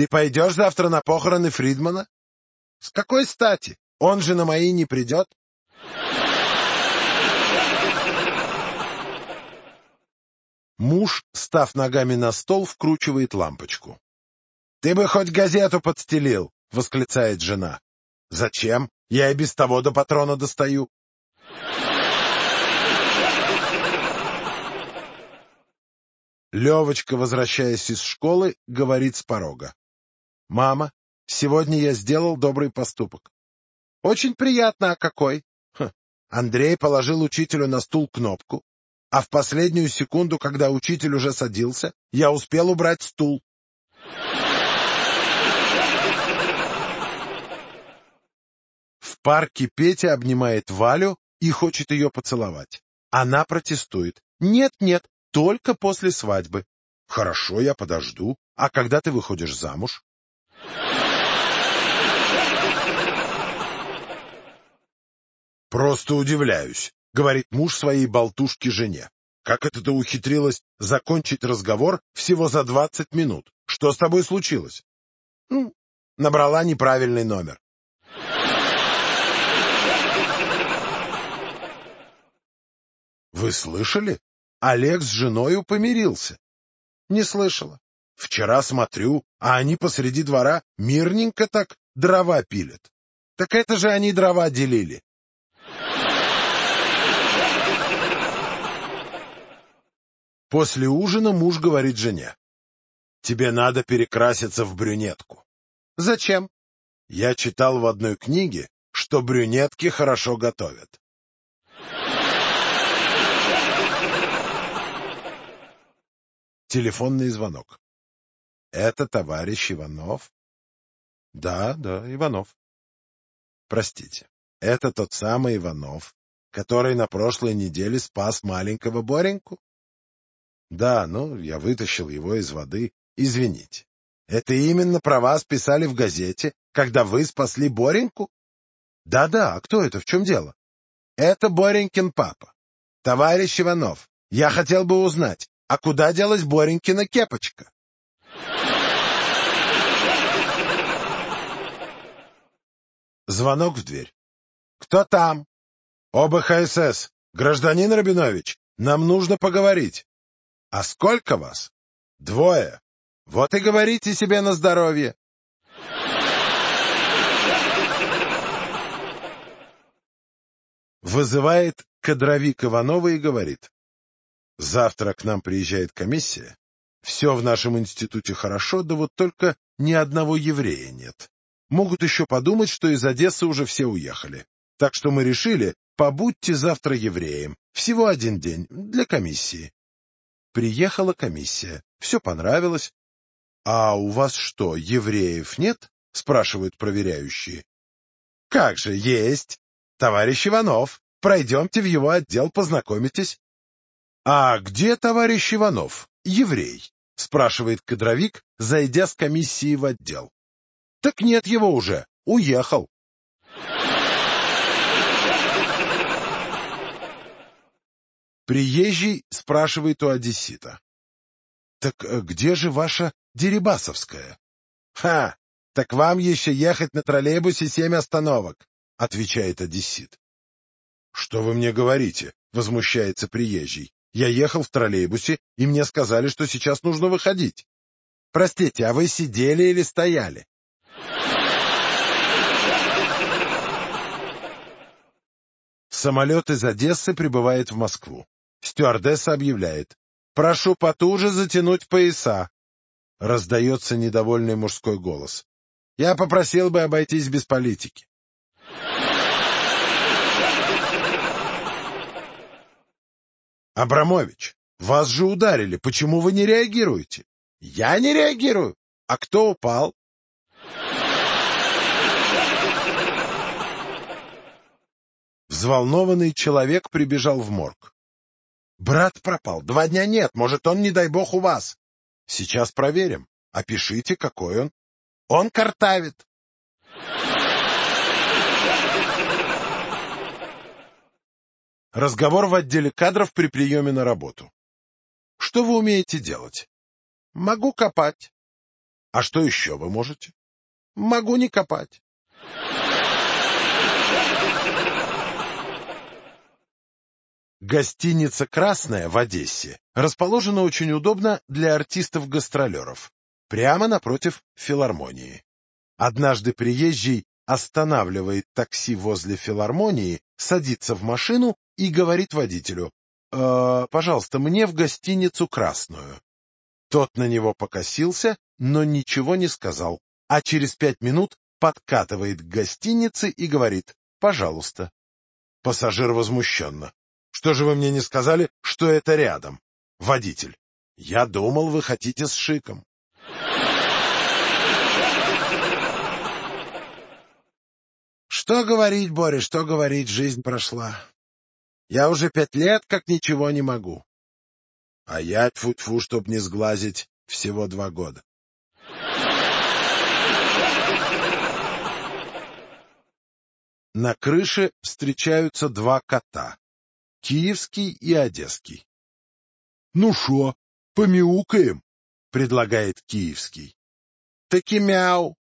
Ты пойдешь завтра на похороны Фридмана? С какой стати? Он же на мои не придет. Муж, став ногами на стол, вкручивает лампочку. «Ты бы хоть газету подстелил!» — восклицает жена. «Зачем? Я и без того до патрона достаю». Левочка, возвращаясь из школы, говорит с порога. «Мама, сегодня я сделал добрый поступок». «Очень приятно, а какой?» Андрей положил учителю на стул кнопку, а в последнюю секунду, когда учитель уже садился, я успел убрать стул. В парке Петя обнимает Валю и хочет ее поцеловать. Она протестует. «Нет, только после свадьбы». «Хорошо, я подожду. А когда ты выходишь замуж?» «Просто удивляюсь», — говорит муж своей болтушке жене. «Как это ты ухитрилась закончить разговор всего за 20 минут? Что с тобой случилось?» «Набрала неправильный номер». «Вы слышали? Олег с женою помирился». «Не слышала. Вчера смотрю, а они посреди двора мирненько так дрова пилят». «Так это же они дрова делили». После ужина муж говорит жене. «Тебе надо перекраситься в брюнетку». «Зачем?» «Я читал в одной книге, что брюнетки хорошо готовят». Телефонный звонок. «Это товарищ Иванов?» Да, Иванов». «Простите, это тот самый Иванов, который на прошлой неделе спас маленького Бореньку?» «Да, я вытащил его из воды. Извините. Это именно про вас писали в газете, когда вы спасли Бореньку?» «Да, а кто это? В чем дело?» «Это Боренькин папа. Товарищ Иванов, я хотел бы узнать, а куда делась Боренькина кепочка?» Звонок в дверь. «Кто там?» «ОБХСС. Гражданин Рабинович, нам нужно поговорить». «А сколько вас?» «2. Вот и говорите себе на здоровье». Вызывает кадровик Иванова и говорит. «Завтра к нам приезжает комиссия. Все в нашем институте хорошо, да вот только ни одного еврея нет. Могут еще подумать, что из Одессы уже все уехали. Так что мы решили, побудьте завтра евреем. Всего 1 день для комиссии». Приехала комиссия. Все понравилось. «А у вас что, евреев нет?» — спрашивают проверяющие. «Как же, есть. Товарищ Иванов, пройдемте в его отдел, познакомитесь». «А где товарищ Иванов, еврей?» — спрашивает кадровик, зайдя с комиссией в отдел. «Так нет его уже, уехал». Приезжий спрашивает у одессита. «Так где же ваша Дерибасовская?» Так вам еще ехать на троллейбусе 7 остановок», — отвечает одессит. «Что вы мне говорите?» — возмущается приезжий. «Я ехал в троллейбусе, и мне сказали, что сейчас нужно выходить». «Простите, а вы сидели или стояли?» Самолет из Одессы прибывает в Москву. Стюардесса объявляет. «Прошу потуже затянуть пояса». Раздается недовольный мужской голос. «Я попросил бы обойтись без политики». «Абрамович, вас же ударили. Почему вы не реагируете?» «Я не реагирую. А кто упал?» Взволнованный человек прибежал в морг. «Брат пропал. 2 дня нет. Может, он, не дай бог, у вас?» «Сейчас проверим. Опишите, какой он». «Он картавит». Разговор в отделе кадров при приеме на работу. «Что вы умеете делать?» «Могу копать». А что еще вы можете? Могу не копать. Гостиница «Красная» в Одессе расположена очень удобно для артистов-гастролеров, прямо напротив филармонии. Однажды приезжий останавливает такси возле филармонии, садится в машину и говорит водителю: «Пожалуйста, мне в гостиницу «Красную». Тот на него покосился, но ничего не сказал, а через 5 минут подкатывает к гостинице и говорит: «Пожалуйста». Пассажир возмущенно: «Что же вы мне не сказали, что это рядом?» Водитель: «Я думал, вы хотите с шиком». Что говорить, Боря, что говорить, жизнь прошла. Я уже 5 лет как ничего не могу. А я, тьфу-тьфу, чтоб не сглазить, всего 2 года. На крыше встречаются 2 кота, киевский и одесский. «Ну шо, помяукаем?» — предлагает киевский. «Таки мяу!»